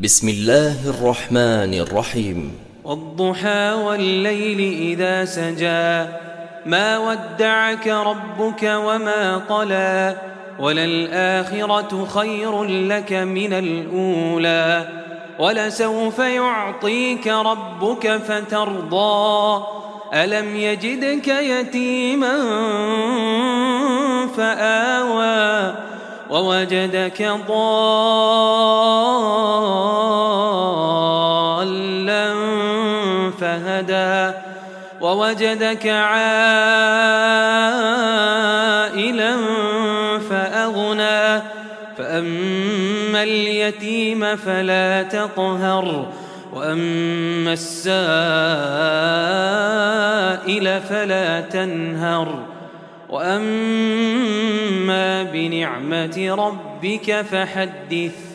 بسم الله الرحمن الرحيم. والضحى والليل إذا سجى ما ودعك ربك وما قلى وللآخرة خير لك من الأولى ولسوف يعطيك ربك فترضى ألم يجدك يتيما فآوى ووجدك ضالا فهدى ووجدك عائلا فأغنى فأما اليتيم فلا تقهر وأما السائل فلا تنهر وأما بنعمة ربك فحدث.